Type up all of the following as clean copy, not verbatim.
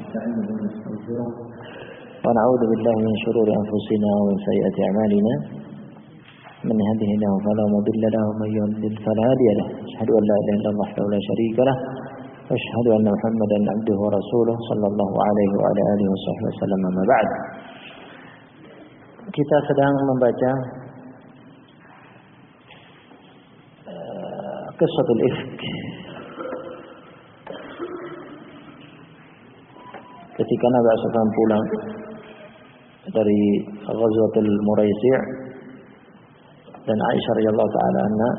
ونستعينه ونستغفره ونعوذ بالله من شرور أنفسنا ومن سيئات أعمالنا من يهده الله فلا مضل له ومن يضلل فلا هادي له أشهد أن لا إله إلا الله وحده لا شريك له وأشهد أن محمدا عبده ورسوله صلى الله عليه وعلى آله وصحبه وسلم. أما بعد, kita sedang membaca Qissatul Ifk, ketika Nabi SAW pulang dari Ghazwatul Muraisi' dan Aisyah radhiyallahu taala anha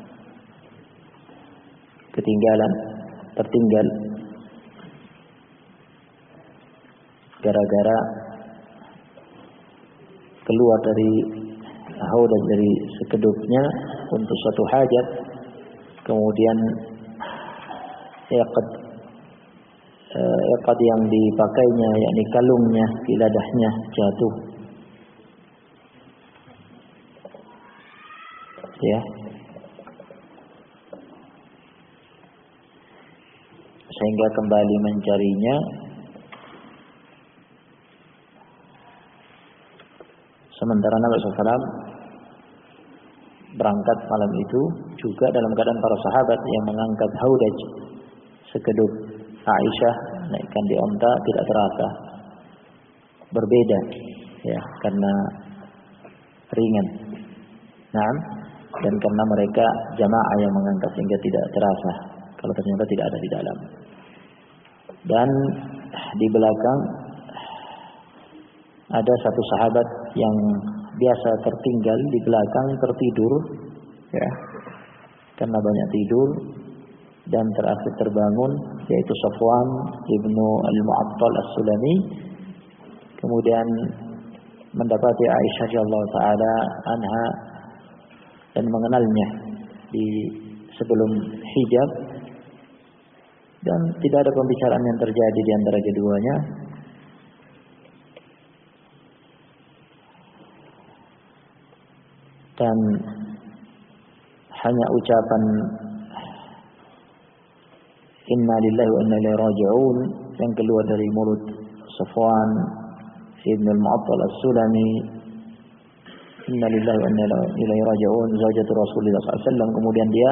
tertinggal gara-gara keluar dari haudaj, dari sekedupnya untuk suatu hajat, kemudian iqad yang dipakainya, yakni kalungnya, kiladahnya jatuh. Ya. Sehingga kembali mencarinya. Sementara Nabi SAW berangkat malam itu juga dalam keadaan para sahabat yang mengangkat haudaj, sekedup Aisyah naikkan di onta, tidak terasa, berbeda ya, karena ringan. Nah, dan karena mereka jamaah yang mengangkat sehingga tidak terasa kalau ternyata tidak ada di dalam. Dan di belakang ada satu sahabat yang biasa tertinggal di belakang, tertidur ya, karena banyak tidur, dan terakhir terbangun, yaitu Safwan ibnu al-Mu'attal as-Sulami. Kemudian mendapati Aisyah radhiyallahu taala anha dan mengenalnya di sebelum hijab, dan tidak ada pembicaraan yang terjadi di antara keduanya. Dan hanya ucapan inna lillahi wa inna ilaihi raji'un yang keluar dari mulut Safwan ibn al-Mu'attal as-Sulami, inna lillahi wa inna ilaihi raji'un zaujatu Rasulullah SAW. Kemudian dia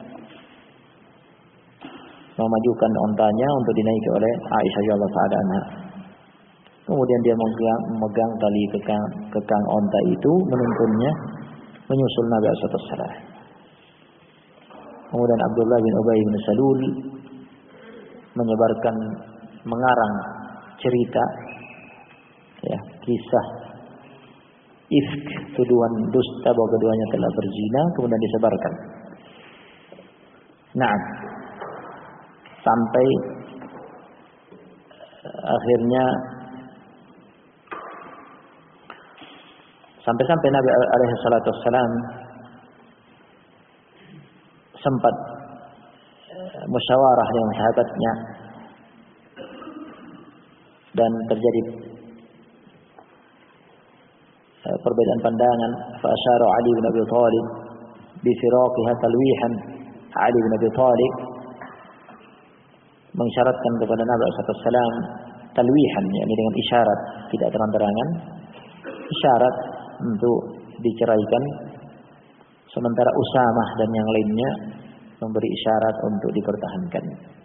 memajukan ontanya untuk dinaiki oleh Aisyah radhiyallahu taala anha. Kemudian dia memegang tali kekang onta itu, menuntunnya menyusul Nabi SAW. Kemudian Abdullah bin Ubay bin Salul mengarang cerita ya, kisah ifk, tuduhan dusta bahwa keduanya telah berzina, kemudian disebarkan. Nah, sampai akhirnya sampai Nabi alaihi salatu wassalam sempat musyawarah dengan sahabatnya, dan terjadi perbedaan pandangan. Fa asyara Ali bin Abi Thalib bi firaqiha talwihan. Ali bin Abi Thalib mengisyaratkan kepada Nabi sallallahu alaihi wasallam talwihan, yakni dengan isyarat, tidak terang-terangan, isyarat untuk diceraikan, sementara Usamah dan yang lainnya memberi isyarat untuk dipertahankan.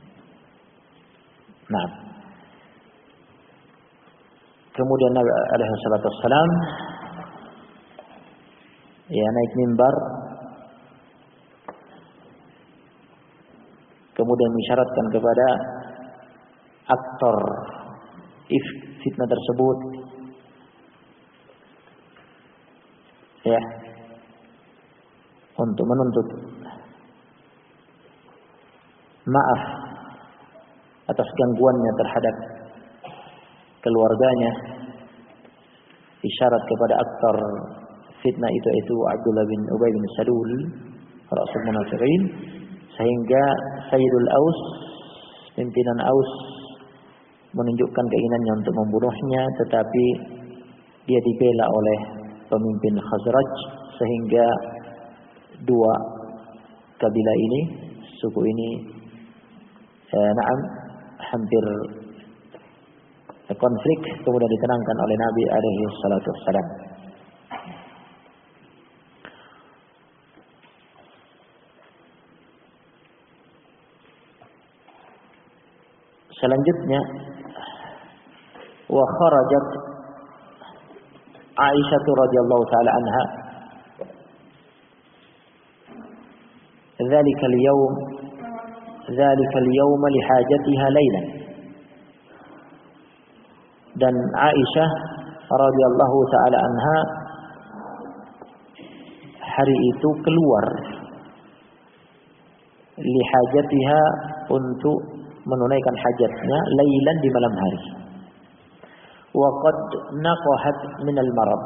Nah, kemudian Nabi alaihi salatu wassalam ya naik mimbar, kemudian mengisyaratkan kepada aktor fitnah tersebut ya, untuk menuntut maaf atas gangguannya terhadap keluarganya. Isyarat kepada aktor fitnah itu Abdullah bin Ubay bin Salul, Rasul Munafiqin, sehingga Sayyidul Aus, pimpinan Aus, menunjukkan keinginannya untuk membunuhnya, tetapi dia dibela oleh pemimpin Khazraj, sehingga dua kabilah ini, suku ini hampir konflik kemudian ditenangkan oleh Nabi alaihi salatu wassalam. Selanjutnya wa kharajat Aisyah radhiyallahu taala anha ذلك اليوم لحاجتها ليلا. Dan Aisyah radhiyallahu taala anha hari itu keluar lihajatiha untuk menunaikan hajatnya lailan di malam hari. Wa qad naqahat min al-marad.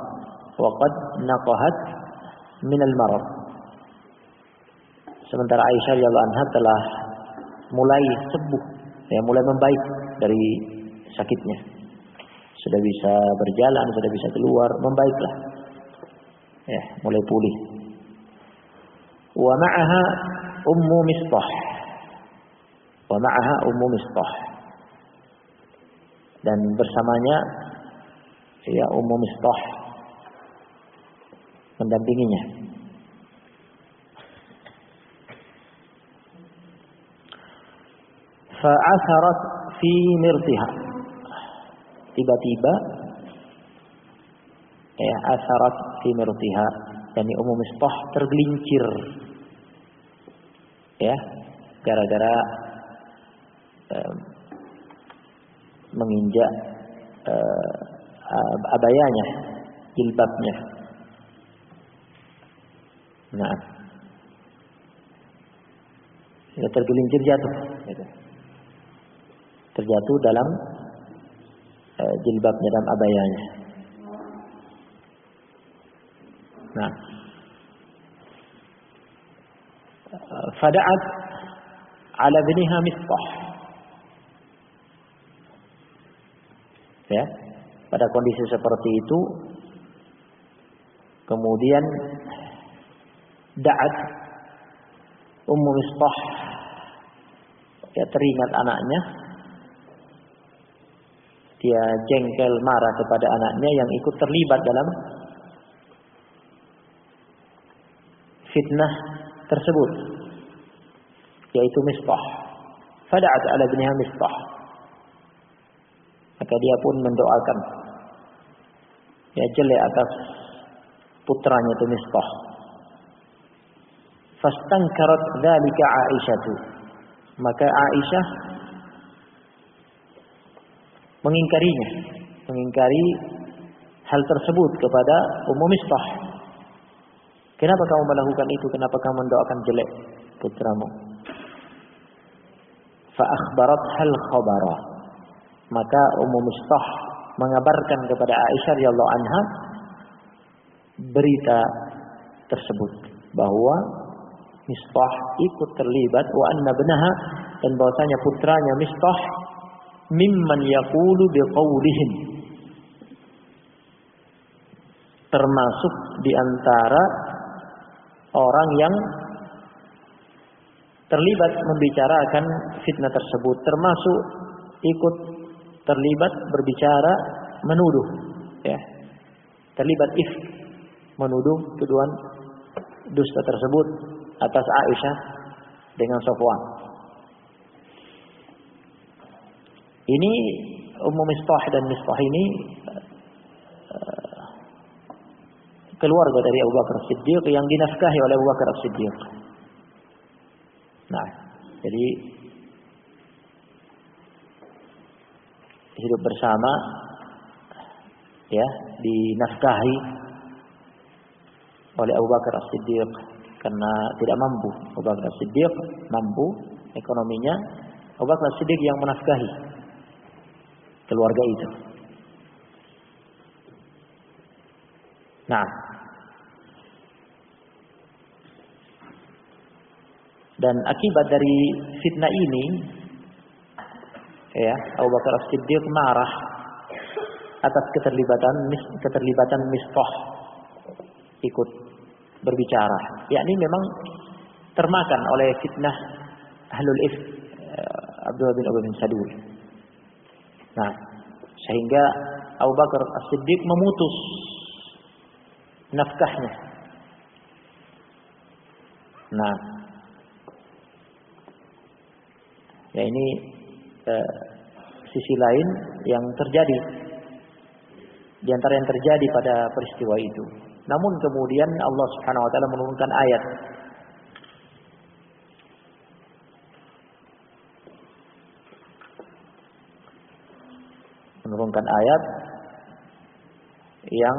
Sementara Aisyah radhiyallahu anha telah mulai sembuh, mulai membaik dari sakitnya. Sudah bisa berjalan, sudah bisa keluar, membaiklah. Mulai pulih. Wa ma'aha Ummu Mistah. Dan bersamanya Ummu Mistah mendampinginya. Fa'atharat fi mirtiha. Tiba-tiba atharat fi mirtiha, yani Ummu Mistah tergelincir gara-gara menginjak abayanya, jilbabnya. Nah, tergelincir jatuh, terjatuh dalam jilbabnya, dalam abayanya. Nah, fada'at ala biniha Mistah. Pada kondisi seperti itu, kemudian da'at Ummu Mistah, teringat anaknya, dia jengkel marah kepada anaknya yang ikut terlibat dalam fitnah tersebut, yaitu Mistah. Fada'at ala biniha Mistah. Maka dia pun mendoakan jelek atas putranya itu Mistah. Fastankarat dzalika Aisyah. Maka Aisyah mengingkari hal tersebut kepada Ummu Mistah. Kenapa kamu melakukan itu? Kenapa kamu mendoakan jelek putramu? Fa akhbarat hal khabara. Maka Ummu Mistah mengabarkan kepada Aisyah radhiyallahu anha berita tersebut, bahwa Mistah ikut terlibat, wa anna ibnaha, dan bahwasanya putranya Mistah mimman yaqulu biqaulihim, termasuk di antara orang yang terlibat membicarakan fitnah tersebut, termasuk ikut terlibat berbicara menuduh, terlibat ifk, menuduh tuduhan dusta tersebut atas Aisyah dengan Safwan. Ini Ummu Mistah dan Mistah ini keluarga dari Abu Bakar Siddiq yang dinafkahi oleh Abu Bakar Siddiq. Nah, jadi hidup bersama, dinafkahi oleh Abu Bakar Siddiq karena tidak mampu. Abu Bakar Siddiq mampu ekonominya, Abu Bakar Siddiq yang menafkahi keluarga itu. Nah, dan akibat dari fitnah ini, Abu Bakar Siddiq marah atas keterlibatan Mistah ikut berbicara, yakni memang termakan oleh fitnah ahlul ifk, Abdullah bin Ubay bin Salul. Nah, Sehingga Abu Bakar As-Siddiq memutus nafkahnya. Nah, ya ini sisi lain yang terjadi di antara yang terjadi pada peristiwa itu. Namun kemudian Allah Subhanahu wa taala menurunkan ayat yang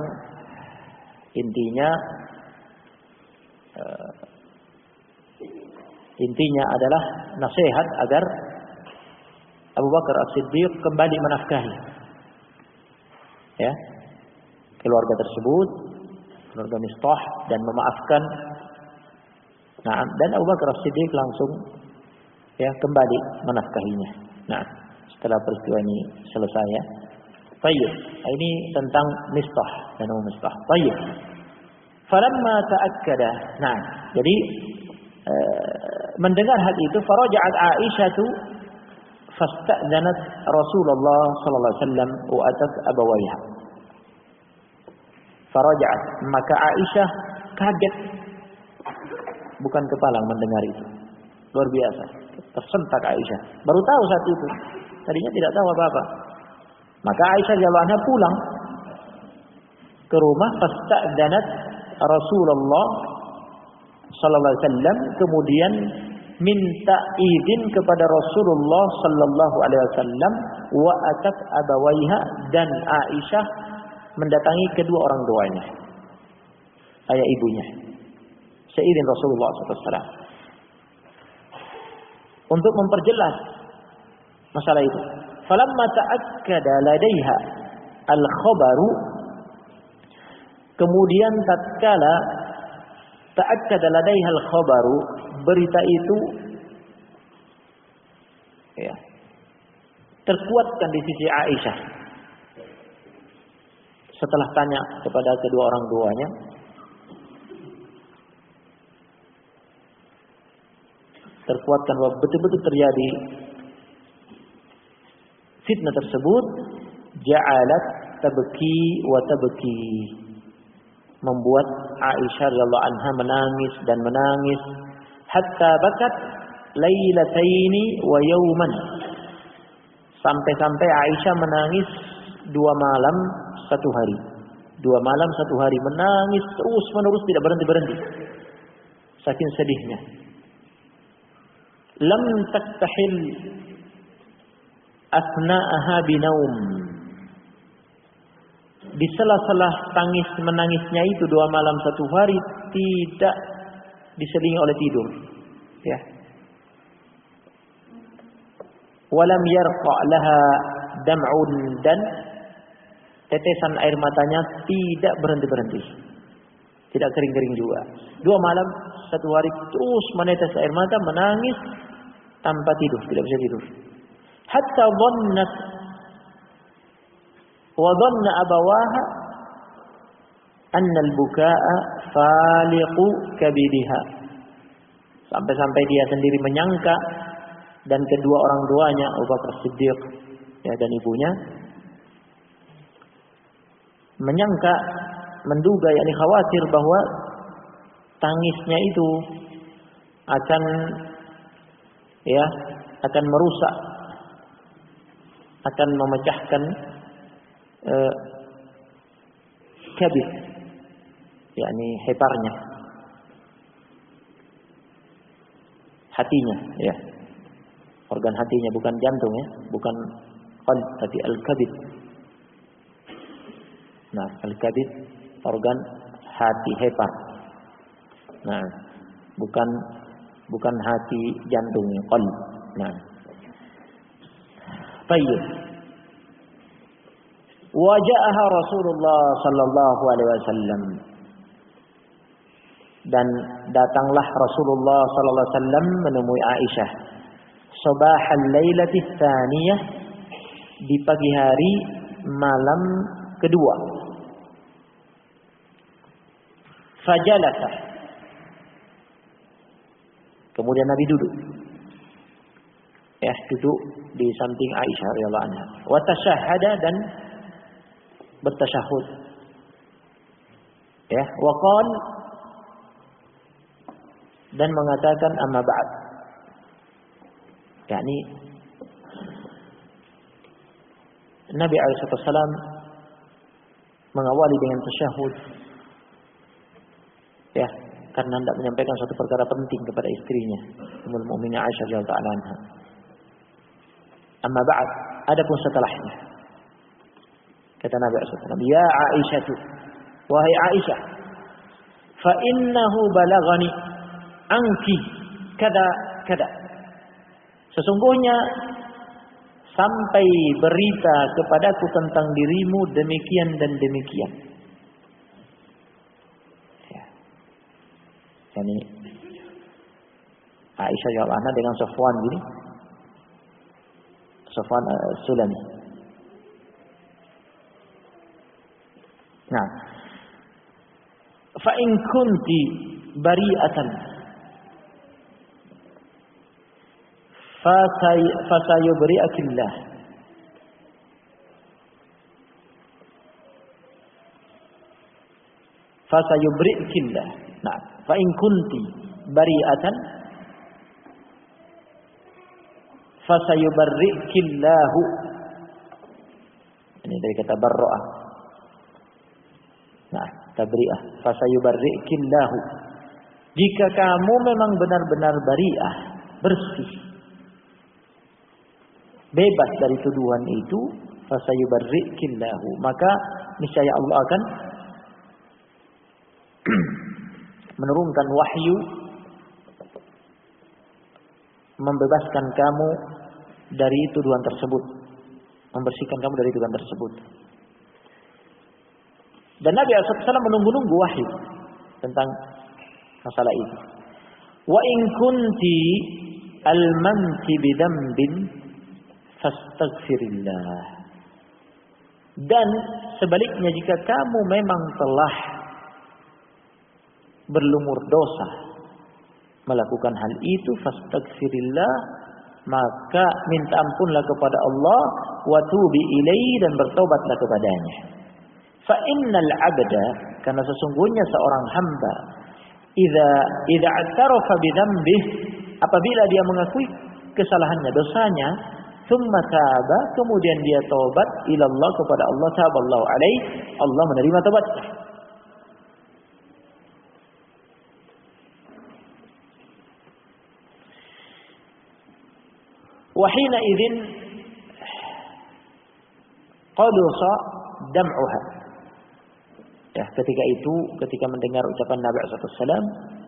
intinya adalah nasihat agar Abu Bakar As-Siddiq kembali menafkahi ya keluarga tersebut, keluarga Mistah, dan memaafkan. Nah, dan Abu Bakar As-Siddiq langsung ya kembali menafkahinya. Nah, setelah peristiwa ini selesai ya. Baik, ini tentang Mistah dan Mistah. Baik. Falamma ta'akkada. Nah, jadi mendengar hal itu, faraja'at Aisyah fasta'dzanat Rasulullah sallallahu alaihi wasallam wa atat abawaiha. Faraja'at, maka Aisyah kaget bukan kepalang mendengar itu. Luar biasa, tersentak Aisyah. Baru tahu saat itu. Tadinya tidak tahu apa-apa. Maka Aisyah radhiyallahu anha pulang ke rumah, fasta'dzanat Rasulullah sallallahu alaihi wasallam, kemudian minta izin kepada Rasulullah sallallahu alaihi wasallam, wa atat abawaiha, dan Aisyah mendatangi kedua orang tuanya, ayah ibunya, seizin Rasulullah sallallahu alaihi wasallam, untuk memperjelas masalah itu. Falamma ta'akkada ladaiha al-khabaru, kemudian tatkala ta'akkada ladaiha al-khabaru, berita itu ya terkuatkan di sisi Aisyah. Setelah tanya kepada kedua orang tuanya, terkuatkan bahwa betul-betul terjadi fitnah tersebut. Ja'alat tabki wa tabki, membuat Aisyah radhiyallahu anha menangis dan menangis, hatta bakat lailataini wa yawman, sampai-sampai Aisyah menangis 2 malam 1 hari. 2 malam 1 hari menangis terus menerus, tidak berhenti-berhenti, saking sedihnya. Lam taktahil asna'aha binaum, di sela-sela tangis menangisnya itu 2 malam 1 hari tidak diselingi oleh tidur ya. Walam yarqa laha dam'un, dan tetesan air matanya tidak berhenti-berhenti, tidak kering-kering juga. 2 malam 1 hari terus menetes air mata, menangis tanpa tidur, tidak bisa tidur. Hatta dhannat wa dhanna abawaha anna al-bukaa faliqu kabidiha, sampai-sampai dia sendiri menyangka, dan kedua orang tuanya Abu Bakar Siddiq ya, dan ibunya menyangka, menduga, yakni khawatir bahwa tangisnya itu akan merusak, akan memecahkan kabid, yakni heparnya, hatinya ya, organ hatinya, bukan jantung ya, bukan qalb, tapi al-kabid. Nah, al-kabid organ hati, hepar. Nah, bukan hati jantungnya, qalb. Nah, baik. Waja'aha Rasulullah sallallahu alaihi wasallam, dan datanglah Rasulullah sallallahu alaihi wasallam menemui Aisyah sabahal lailati tsaniyah, di pagi hari malam kedua. Fajalasa, kemudian Nabi duduk ya, duduk di samping Aisyah radhiyallahu anha. Wa tashahhada, dan bertasyahud. Ya, waqal dan mengatakan amma ba'd. Yakni Nabi SAW mengawali dengan tasyahud. Ya, karena hendak menyampaikan suatu perkara penting kepada istrinya, Ummul Mukminin Aisyah radhiyallahu anha. Amma ba'd, adapun setelahnya, kata Nabi SAW, ya Aisyah, wahai Aisyah, fa innahu balaghani anki kada kada. Sesungguhnya sampai berita kepadaku tentang dirimu demikian dan demikian. Ya. Yani Aisyah radhiyallahu anha dengan Safwan gini. Safwan Sulami. Nah, fa in kunti bari'atan fasayubri'akillah. Fasayubri'akillah. Nah, fa in kunti bari'atan fasayubarri'killahu. Ini dari kata barra'ah. Nah, tabri'ah. Fasayubarri'killahu. Jika kamu memang benar-benar bari'ah, bersih, bebas dari tuduhan itu, fasayubarri'killahu, maka niscaya Allah akan menurunkan wahyu membebaskan kamu dari tuduhan tersebut, membersihkan kamu dari tuduhan tersebut. Dan Nabi SAW menunggu-nunggu wahyu tentang masalah itu. Wa in kunti almanti bidambin fastaghfirillah. Dan sebaliknya, jika kamu memang telah berlumur dosa melakukan hal itu, fastaghfirillah, maka minta ampunlah kepada Allah, wa tubi ilaihi, dan bertobatlah kepadanya. Fa innal 'abda, karena sesungguhnya seorang hamba, idza i'tarafa bi dzambih, apabila dia mengakui kesalahannya, dosanya, tsumma taba, kemudian dia taubat ilallah, kepada Allah, taballahu alaihi, Allah menerima taubatnya. Wa hina idzin qadusa dam'uha. Ya, ketika itu, ketika mendengar ucapan Nabi SAW,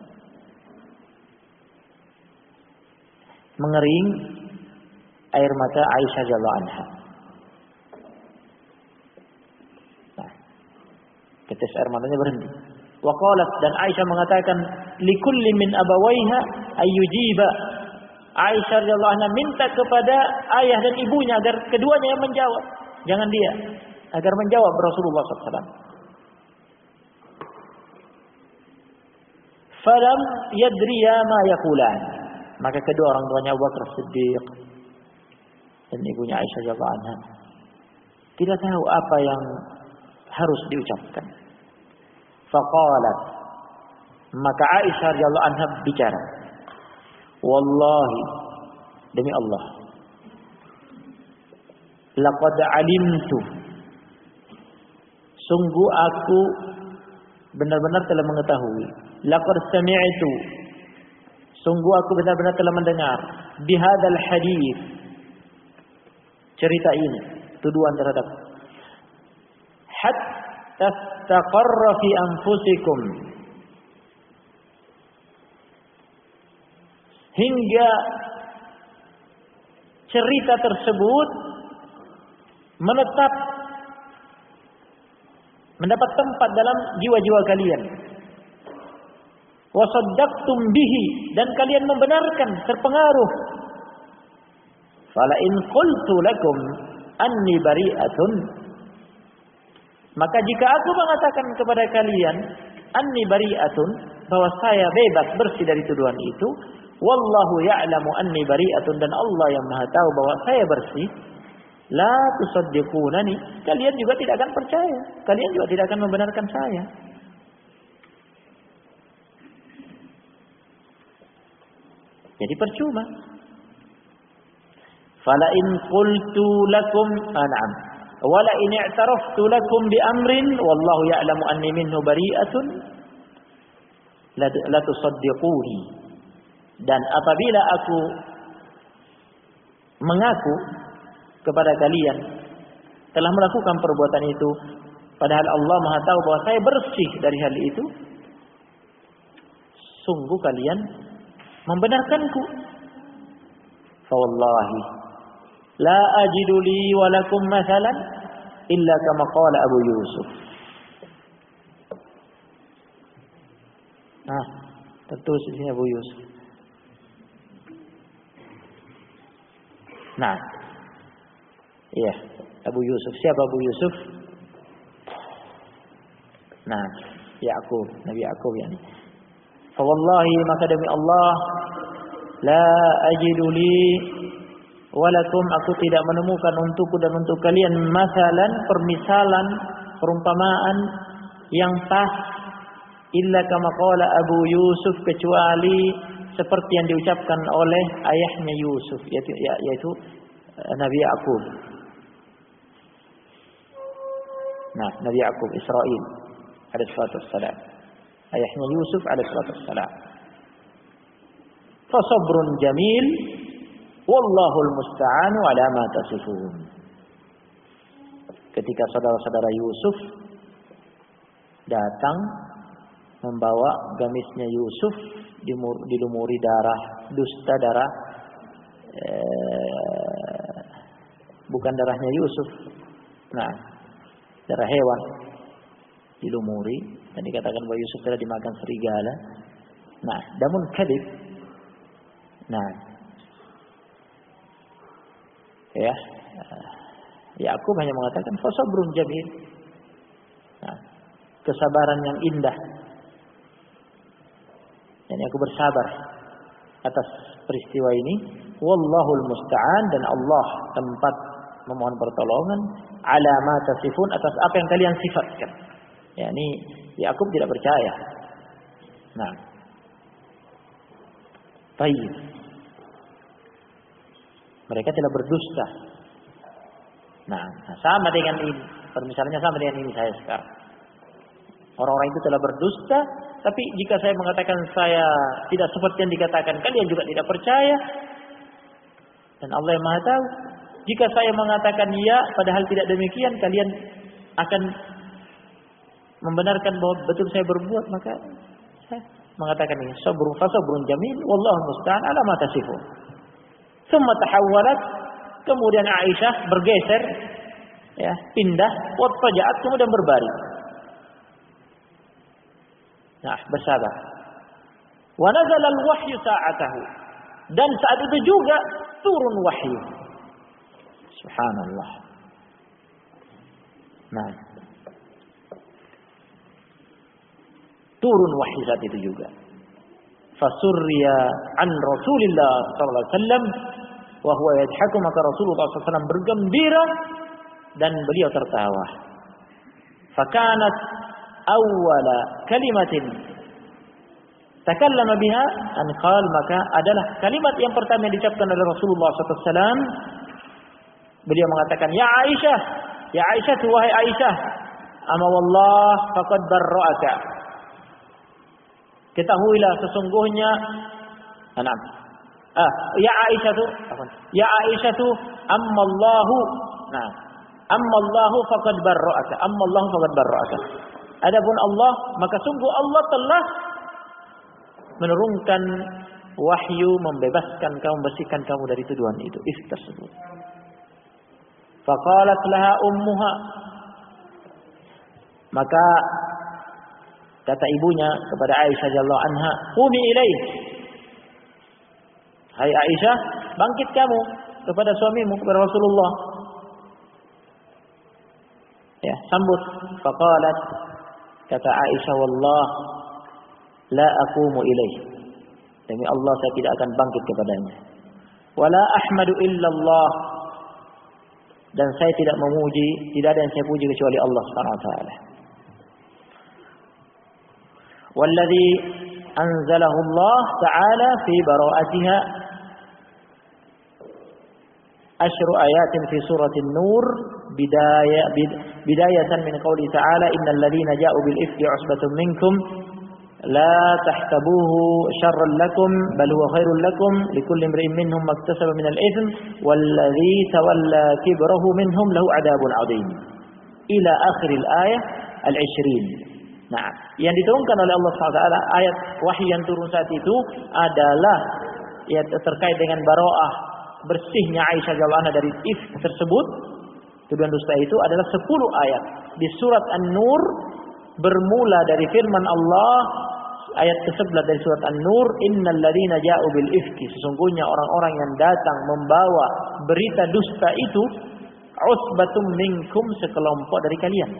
mengering air mata Aisyah radhiyallahu anha. Nah, tetes air matanya berhenti. Wa qalat, dan Aisyah mengatakan, likulli min abawaiha ayyujiba. Aisyah radhiyallahu anha minta kepada ayah dan ibunya agar keduanya yang menjawab, jangan dia, agar menjawab Rasulullah SAW. Falam yadriya ma yaqulan, maka kedua orang tuanya Abu Bakar Siddiq dan ibunya Aisyah radhiyallahu anha tidak tahu apa yang harus diucapkan. Faqalat, maka Aisyah radhiyallahu anha bicara, wallahi, demi Allah, laqad alimtu, sungguh aku benar-benar telah mengetahui, laqad sami'tu, sungguh aku benar-benar telah mendengar, bihadzal hadits, cerita ini, tuduhan terhadap, hatta taqarra fi anfusikum, hingga cerita tersebut menetap, mendapat tempat dalam jiwa-jiwa kalian. Wa saddaqtum bihi, dan kalian membenarkan, terpengaruh. Fala in qultu lakum anni bari'atun, maka jika aku mengatakan kepada kalian anni bari'atun, bahwa saya bebas, bersih dari tuduhan itu, wallahu ya'lamu anni bari'atun, dan Allah yang Maha tahu bahwa saya bersih, la tusaddiqunani, kalian juga tidak akan percaya, kalian juga tidak akan membenarkan saya. Jadi percuma. Fala in qultu lakum an'am wa la in i'taraftu lakum bi amrin wallahu ya'lamu anni minhu bari'atun la tusaddiquni. Dan apabila aku mengaku kepada kalian telah melakukan perbuatan itu, padahal Allah Maha tahu bahwa saya bersih dari hal itu, sungguh kalian membenarkanku. Fa wallahi la ajidu li wa lakum mathalan illa kama qala Abu Yusuf. Tertulis di sini Abu Yusuf. Nah, iya, Abu Yusuf. Siapa Abu Yusuf? Nah, Ya'qub, Nabi Ya'qub yani. Fa wallahi, maka demi Allah, la ajidu li walakum, aku tidak menemukan untukku dan untuk kalian masalan, permisalan, perumpamaan yang pas illa kama qala Abu Yusuf, kecuali seperti yang diucapkan oleh ayahnya Yusuf, yaitu Nabi Ya'qub. Nah, Nabi Ya'qub Israil alaihi salatu wassalam, ayahnya Yusuf alaihi salatu wassalam. Fa sabrun jamil wallahul musta'anu ala ma tasifun. Ketika saudara-saudara Yusuf datang membawa gamisnya Yusuf dilumuri darah dusta, darah bukan darahnya Yusuf. Nah, darah hewan dilumuri dan dikatakan bahwa Yusuf telah dimakan serigala. Nah, namun kadib. Nah, ya, Ya'qub hanya mengatakan fasabrun jamil. Nah, kesabaran yang indah. Yani aku bersabar atas peristiwa ini. Wallahul musta'an, dan Allah tempat memohon pertolongan, ala ma tasifun, atas apa yang kalian sifatkan. Yani Ya'qub tidak percaya. Nah, baik. Mereka telah berdusta. Nah, sama dengan ini. Permisalannya sama dengan ini saya sekarang. Orang-orang itu telah berdusta, tapi jika saya mengatakan saya tidak seperti yang dikatakan, kalian juga tidak percaya. Dan Allah yang Maha tahu. Jika saya mengatakan ya, padahal tidak demikian, kalian akan membenarkan bahwa betul saya berbuat, maka saya mengatakan ini. Sabrun fasabrun jamil, wallahu musta'an ala ma tasifun. Tsumma tahawwalat, kemudian Aisyah bergeser, ya, pindah, wattaja'at, kemudian berbaring. Nah, bersabar. Wa nazala al-wahyu sa'atahu, dan saat itu juga turun wahyu. Subhanallah. Nah, turun wahyu saat itu juga. Fasurriya an Rasulillah sallallahu alaihi wasallam wa huwa yadhaku, maka Rasulullah sallallahu alaihi wasallam bergembira dan beliau tertawa. Fakanat awwala kalimatin takallama biha an qala, maka adalah kalimat yang pertama yang diucapkan oleh Rasulullah sallallahu alaihi wasallam. Beliau mengatakan, ya Aisyah, ya Aisyah, wahai Aisyah, ama wallah faqad barra'aka, ketahuilah sesungguhnya ya Aisyah tu, ya Aisyah tu, ammallahu, nah, ammallahu faqad barra'aka, ammallahu faqad barra'aka, adapun Allah, maka sungguh Allah telah menurunkan wahyu, membebaskan kamu, membersihkan kamu dari tuduhan itu, ifk tersebut. Faqalat laha ummuha, maka kata ibunya kepada Aisyah radhiyallahu anha, qumi ilaih, hai Aisyah, bangkit kamu kepada suamimu, kepada Rasulullah. Ya, sambut. Faqalat, kata Aisyah, wallah la aqumu ilaih, demi Allah saya tidak akan bangkit kepadanya. Wala ahmadu illallah, Dan saya tidak memuji, tidak ada yang saya puji kecuali Allah Subhanahu wa taala. Walladzi anzalahu Allah taala fi bara'atiha asyru ayatin fi suratin nur bidayatan min qouli ta'ala innal ladzina ja'u bil ifki 'usbatun minkum la tahsabuhu syarran lakum bal huwa khairul lakum likulli imrin minhum maktasaba minal itsm walladzi tawalla kibrahu minhum lahu 'adzabun 'adzim ila akhiril ayah al-20. Nah, yang diturunkan oleh Allah SWT, ayat wahyu yang turun saat itu adalah ya terkait dengan baro'ah, bersihnya Aisyah radhiyallahu anha dari ifk tersebut, tuduhan dusta itu adalah 10 ayat di surat An-Nur, bermula dari firman Allah ayat ke-11 dari surat An-Nur, innal ladzina ja'u bil ifki, sesungguhnya orang-orang yang datang membawa berita dusta itu, usbatum minkum, sekelompok dari kalian.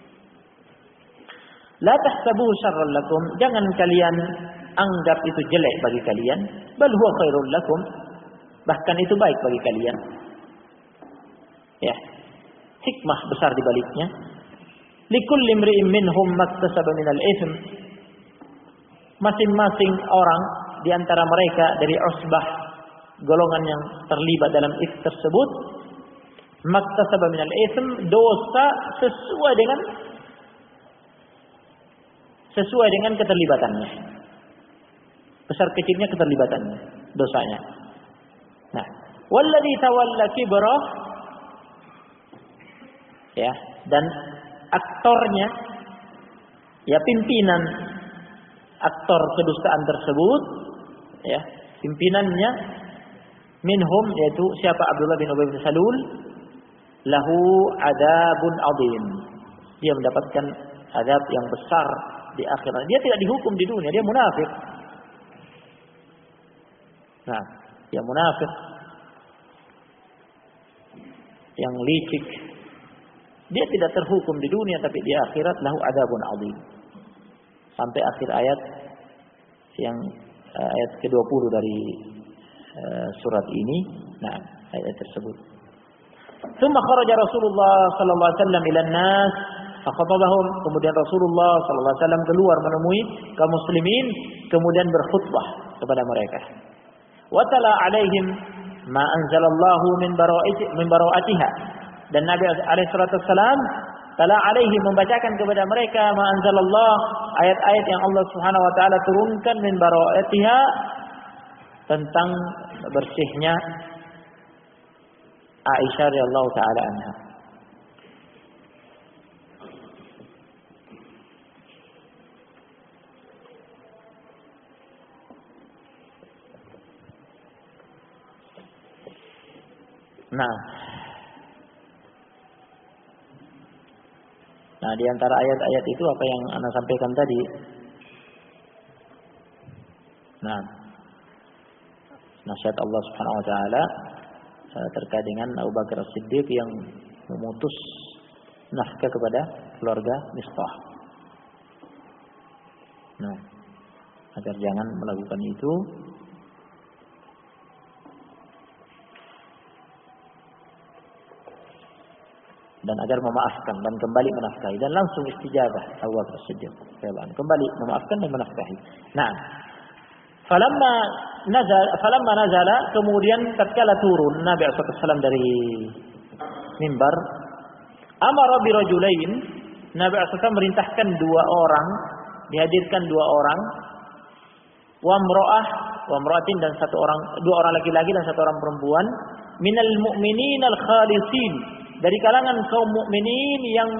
La tahsabuhu syarran lakum, jangan kalian anggap itu jelek bagi kalian, bal huwa khairul lakum, bahkan itu baik bagi kalian. Ya. Hikmah besar di baliknya. Likulli imri'in minhum maktasaba minal itsm. Masing-masing orang di antara mereka dari usbah, golongan yang terlibat dalam ifk tersebut, maktasaba minal itsm, dosa sesuai dengan keterlibatannya. Besar kecilnya keterlibatannya, dosanya. Nah, walladzi tawalla kibrah, ya, dan aktornya, ya pimpinan aktor kedustaan tersebut, ya, pimpinannya minhum, yaitu siapa? Abdullah bin Ubay bin Salul, lahu adzabun adzim, dia mendapatkan azab yang besar di akhirat. Dia tidak dihukum di dunia, dia munafik. Nah, dia munafik yang licik, dia tidak terhukum di dunia, tapi di akhirat lahu adzabun adzim. Sampai akhir ayat yang ayat ke-20 dari surat ini. Nah, ayat tersebut. Tsumma kharaja Rasulullah sallallahu alaihi wasallam ila an-nas fakhatabahum, kemudian Rasulullah sallallahu alaihi wasallam keluar menemui kaum muslimin, kemudian berkhutbah kepada mereka. Wa tala alaihim ma anzalallahu min bara'atiha, dan Nabi alaihi salatu wasallam tala alaihi, membacakan kepada mereka ma anzalallah, ayat-ayat yang Allah Subhanahu wa taala turunkan min bara'atiha, tentang bersihnya Aisyah radhiyallahu taala anha. Nah, di antara ayat-ayat itu apa yang Anda sampaikan tadi. Nah, nasihat Allah Subhanahu wa taala terkait dengan Abu Bakar As-Siddiq yang memutus nafkah kepada keluarga Mistah. Nah, agar jangan melakukan itu. Dan agar memaafkan dan kembali menafkahi, dan langsung istijabah Abu Bakar As-Siddiq kembali memaafkan dan menafkahi. Nah, falamma nazala, kemudian tatkala turun Nabi sallallahu alaihi wasallam dari mimbar, amara bi rajulain, Nabi sallallahu alaihi wasallam merintahkan 2 orang, dihadirkan 2 orang, wa imra'atin, dan 2 orang laki-laki dan 1 orang perempuan, minal mu'minin al khalisin, dari kalangan kaum mukminin yang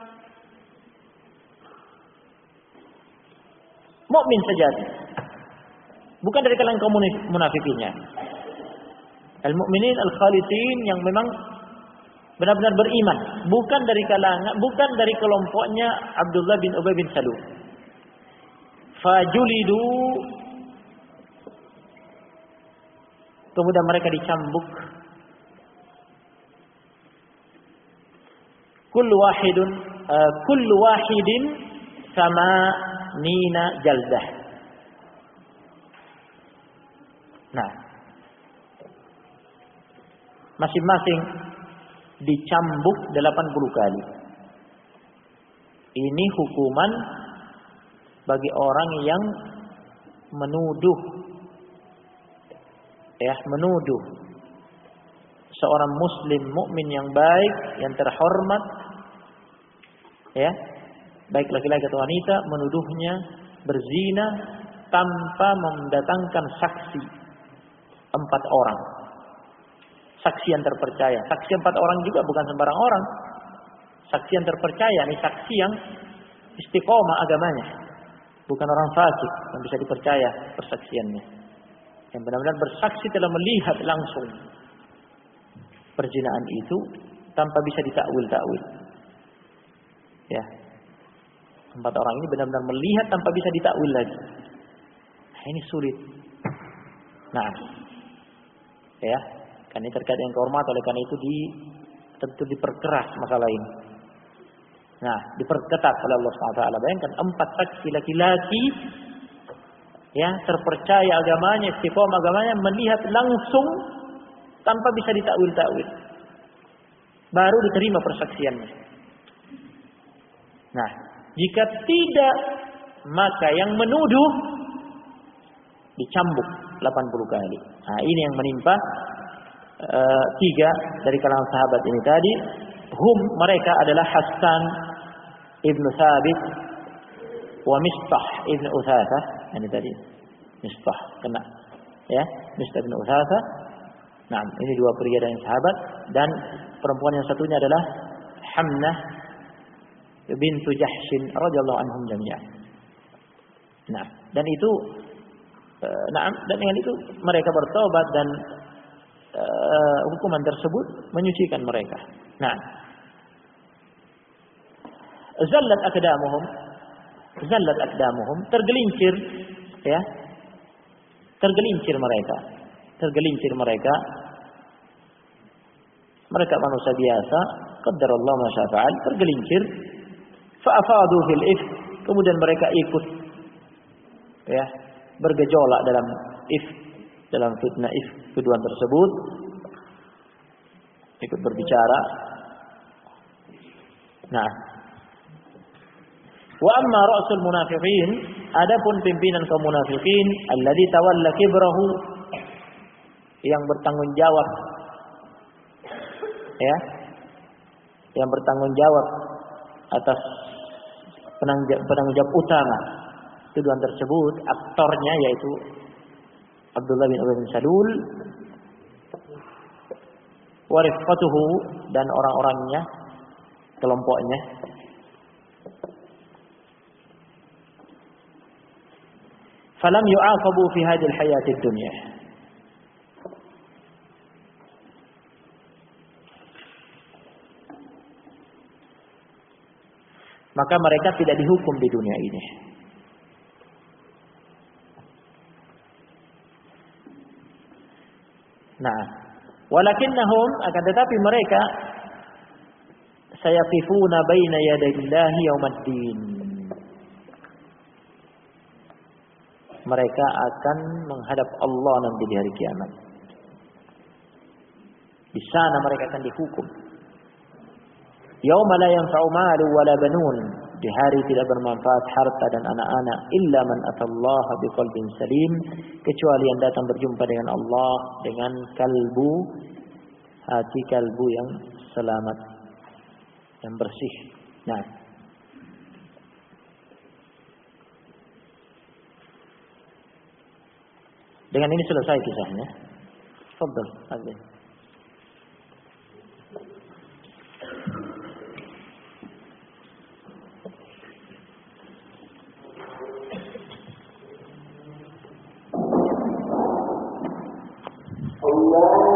mukmin sejati, bukan dari kalangan kaum munafikinnya. Al-mu'minin al-khalisin, yang memang benar-benar beriman, bukan dari kelompoknya Abdullah bin Ubay bin Salul. Fajulidu, kemudian mereka dicambuk. Kullu wahidin sama nina jaldah. Nah, masing-masing dicambuk 80 kali. Ini hukuman bagi orang yang menuduh seorang muslim mukmin yang baik, yang terhormat, baik laki-laki atau wanita, menuduhnya berzina tanpa mendatangkan saksi 4 orang. Saksi yang terpercaya. Saksi 4 orang juga bukan sembarang orang. Saksi yang terpercaya, ini saksi yang istiqomah agamanya. Bukan orang fasik yang bisa dipercaya persaksiannya. Yang benar-benar bersaksi telah melihat langsung perzinahan itu tanpa bisa ditakwil-takwil. 4 orang ini benar-benar melihat tanpa bisa ditakwil lagi. Nah, ini sulit. Nah, kan ini terkait dengan kehormatan, oleh karena itu tentu diperkeras masalah ini. Nah, diperketat oleh Allah SWT. Bayangkan 4 saksi laki-laki terpercaya agamanya, istiqomah agamanya, melihat langsung tanpa bisa ditakwil-takwil. Baru diterima persaksiannya. Nah, jika tidak, maka yang menuduh dicambuk 80 kali. Nah, ini yang menimpa 3 dari kalangan sahabat ini tadi. Mereka adalah Hassan ibnu Thabit wa Mistah ibnu Uthathah. Ini tadi Mistah kena, Mistah ibnu Uthathah. Nah, ini 2 pria dari sahabat, dan perempuan yang satunya adalah Hamnah bintu Jahshin radhiyallahu anhum jami'an. Nah, dan itu dan dengan itu mereka bertobat, dan hukuman tersebut menyucikan mereka. Nah, zallat aqdamuhum, tergelincir mereka. Mereka manusia biasa, qaddarallahu ma syaa fa'al, tergelincir. Fa'afadu fil ifk, kemudian mereka ikut bergejolak dalam fitnah tuduhan tersebut, ikut berbicara. Nah, wa amma ra'sul munafiqin, adapun pimpinan kaum munafiqin, alladzi tawalla kibrahu, yang bertanggung jawab yang bertanggung jawab atas penanggung jawab utama tuduhan tersebut, aktornya yaitu Abdullah bin Ubay bin Salul, wa rifqatuhu, dan orang-orangnya, kelompoknya. Falam yu'aqabu fi hadhihi al-hayati ad-dunya. Maka mereka tidak dihukum di dunia ini. Nah, walakinnahum, akan tetapi mereka sayaqifuna baina yadayillahi yaumaddin. Mereka akan menghadap Allah nanti di hari kiamat. Di sana mereka akan dihukum. Yauma la yanfa'u malu wala banun, di hari tidak bermanfaat harta dan anak-anak, illa man atallaha biqalbin salim, kecuali yang datang berjumpa dengan Allah dengan hati kalbu yang selamat, yang bersih. Nah, dengan ini selesai kisahnya. Fadhal,